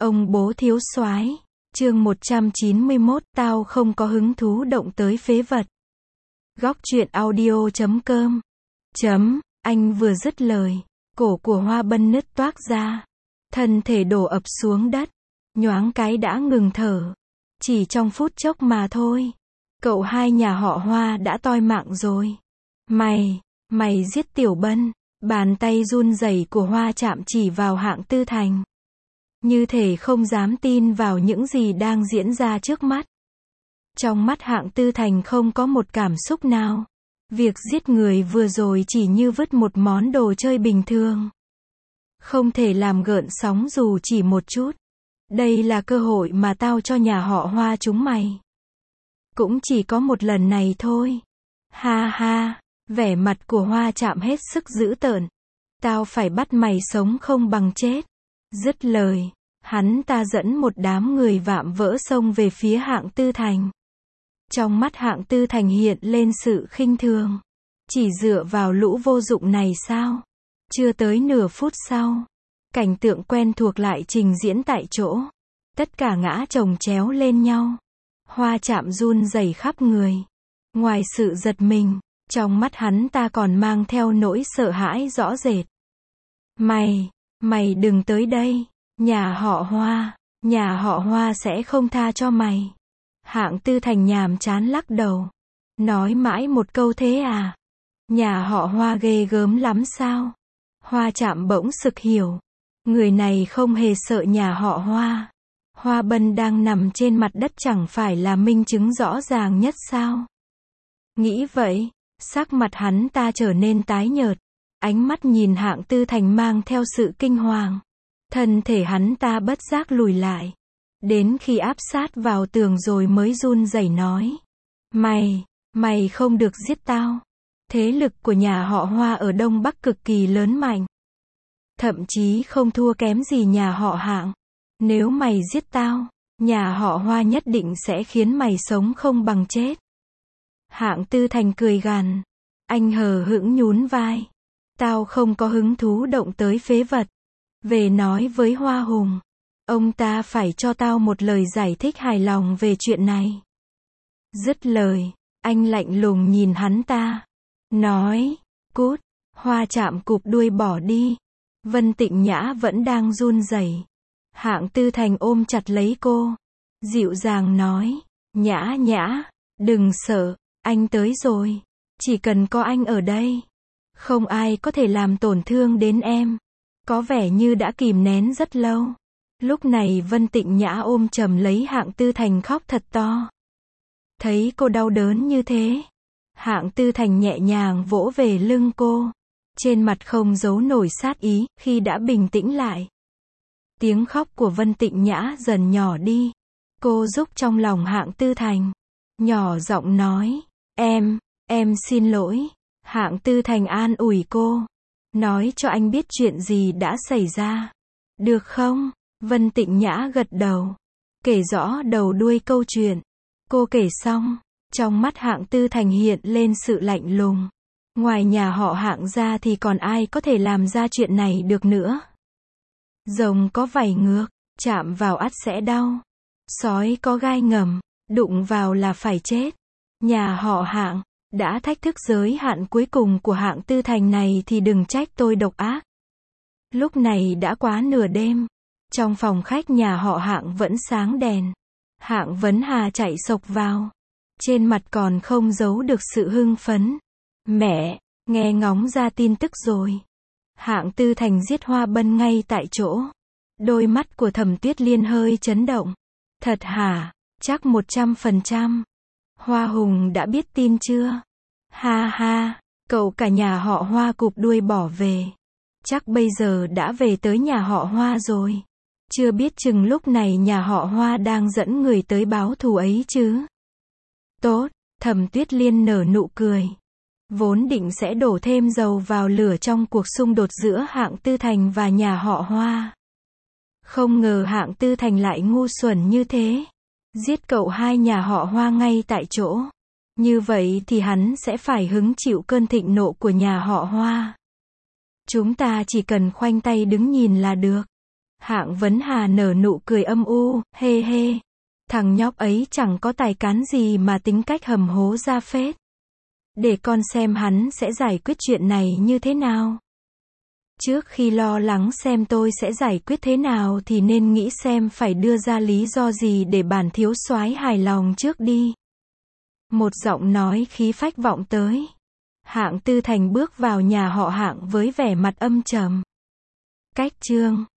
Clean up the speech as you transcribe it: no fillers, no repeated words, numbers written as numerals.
Ông bố thiếu soái. Chương 191, tao không có hứng thú động tới phế vật. Góc truyện audio.com. Anh vừa dứt lời, cổ của Hoa Bân nứt toác ra, thân thể đổ ập xuống đất, nhoáng cái đã ngừng thở. Chỉ trong phút chốc mà thôi, cậu hai nhà họ Hoa đã toi mạng rồi. Mày giết Tiểu Bân. Bàn tay run rẩy của Hoa chạm chỉ vào Hạng Tư Thành, như thể không dám tin vào những gì đang diễn ra trước mắt. Trong mắt Hạng Tư Thành không có một cảm xúc nào. Việc giết người vừa rồi chỉ như vứt một món đồ chơi bình thường, không thể làm gợn sóng dù chỉ một chút. Đây là cơ hội mà tao cho nhà họ Hoa chúng mày. Cũng chỉ có một lần này thôi. Ha ha, vẻ mặt của Hoa chạm hết sức dữ tợn. Tao phải bắt mày sống không bằng chết. Dứt lời, hắn ta dẫn một đám người vạm vỡ xông về phía Hạng Tư Thành. Trong mắt Hạng Tư Thành hiện lên sự khinh thường. Chỉ dựa vào lũ vô dụng này sao? Chưa tới nửa phút sau, cảnh tượng quen thuộc lại trình diễn tại chỗ. Tất cả ngã chồng chéo lên nhau. Hoa chạm run rẩy khắp người. Ngoài sự giật mình, trong mắt hắn ta còn mang theo nỗi sợ hãi rõ rệt. Mày đừng tới đây. Nhà họ Hoa sẽ không tha cho mày. Hạng Tư Thành nhàm chán lắc đầu. Nói mãi một câu thế à? Nhà họ Hoa ghê gớm lắm sao? Hoa chạm bỗng sực hiểu. Người này không hề sợ nhà họ Hoa. Hoa Bân đang nằm trên mặt đất chẳng phải là minh chứng rõ ràng nhất sao? Nghĩ vậy, sắc mặt hắn ta trở nên tái nhợt. Ánh mắt nhìn Hạng Tư Thành mang theo sự kinh hoàng. Thân thể hắn ta bất giác lùi lại. Đến khi áp sát vào tường rồi mới run rẩy nói. Mày không được giết tao. Thế lực của nhà họ Hoa ở Đông Bắc cực kỳ lớn mạnh. Thậm chí không thua kém gì nhà họ Hạng. Nếu mày giết tao, nhà họ Hoa nhất định sẽ khiến mày sống không bằng chết. Hạng Tư Thành cười gằn. Anh hờ hững nhún vai. Tao không có hứng thú động tới phế vật. Về nói với Hoa Hùng. Ông ta phải cho tao một lời giải thích hài lòng về chuyện này. Dứt lời, anh lạnh lùng nhìn hắn ta. Nói, cút. Hoa chạm cụp đuôi bỏ đi. Vân Tịnh Nhã vẫn đang run rẩy. Hạng Tư Thành ôm chặt lấy cô. Dịu dàng nói. Nhã, đừng sợ, anh tới rồi. Chỉ cần có anh ở đây, không ai có thể làm tổn thương đến em. Có vẻ như đã kìm nén rất lâu. Lúc này Vân Tịnh Nhã ôm chầm lấy Hạng Tư Thành khóc thật to. Thấy cô đau đớn như thế, Hạng Tư Thành nhẹ nhàng vỗ về lưng cô. Trên mặt không giấu nổi sát ý, khi đã bình tĩnh lại. Tiếng khóc của Vân Tịnh Nhã dần nhỏ đi. Cô rúc trong lòng Hạng Tư Thành. Nhỏ giọng nói. Em xin lỗi. Hạng Tư Thành an ủi cô. Nói cho anh biết chuyện gì đã xảy ra. Được không? Vân Tịnh Nhã gật đầu. Kể rõ đầu đuôi câu chuyện. Cô kể xong, trong mắt Hạng Tư Thành hiện lên sự lạnh lùng. Ngoài nhà họ Hạng ra thì còn ai có thể làm ra chuyện này được nữa. Rồng có vảy ngược, chạm vào ắt sẽ đau. Sói có gai ngầm, đụng vào là phải chết. Nhà họ Hạng đã thách thức giới hạn cuối cùng của Hạng Tư Thành này thì đừng trách tôi độc ác. Lúc này đã quá nửa đêm. Trong phòng khách nhà họ Hạng vẫn sáng đèn. Hạng Vấn Hà chạy xộc vào. Trên mặt còn không giấu được sự hưng phấn. Mẹ, nghe ngóng ra tin tức rồi. Hạng Tư Thành giết Hoa Bân ngay tại chỗ. Đôi mắt của Thẩm Tuyết Liên hơi chấn động. Thật hả? Chắc 100%. Hoa Hùng đã biết tin chưa? Ha ha, cậu cả nhà họ Hoa cụp đuôi bỏ về. Chắc bây giờ đã về tới nhà họ Hoa rồi. Chưa biết chừng lúc này nhà họ Hoa đang dẫn người tới báo thù ấy chứ. Tốt, Thẩm Tuyết Liên nở nụ cười. Vốn định sẽ đổ thêm dầu vào lửa trong cuộc xung đột giữa Hạng Tư Thành và nhà họ Hoa. Không ngờ Hạng Tư Thành lại ngu xuẩn như thế. Giết cậu hai nhà họ Hoa ngay tại chỗ. Như vậy thì hắn sẽ phải hứng chịu cơn thịnh nộ của nhà họ Hoa. Chúng ta chỉ cần khoanh tay đứng nhìn là được. Hạng Vấn Hà nở nụ cười âm u, hê hê. Thằng nhóc ấy chẳng có tài cán gì mà tính cách hầm hố ra phết. Để con xem hắn sẽ giải quyết chuyện này như thế nào. Trước khi lo lắng xem tôi sẽ giải quyết thế nào thì nên nghĩ xem phải đưa ra lý do gì để bản thiếu soái hài lòng trước đi. Một giọng nói khí phách vọng tới. Hạng Tư Thành bước vào nhà họ Hạng với vẻ mặt âm trầm. Cách chương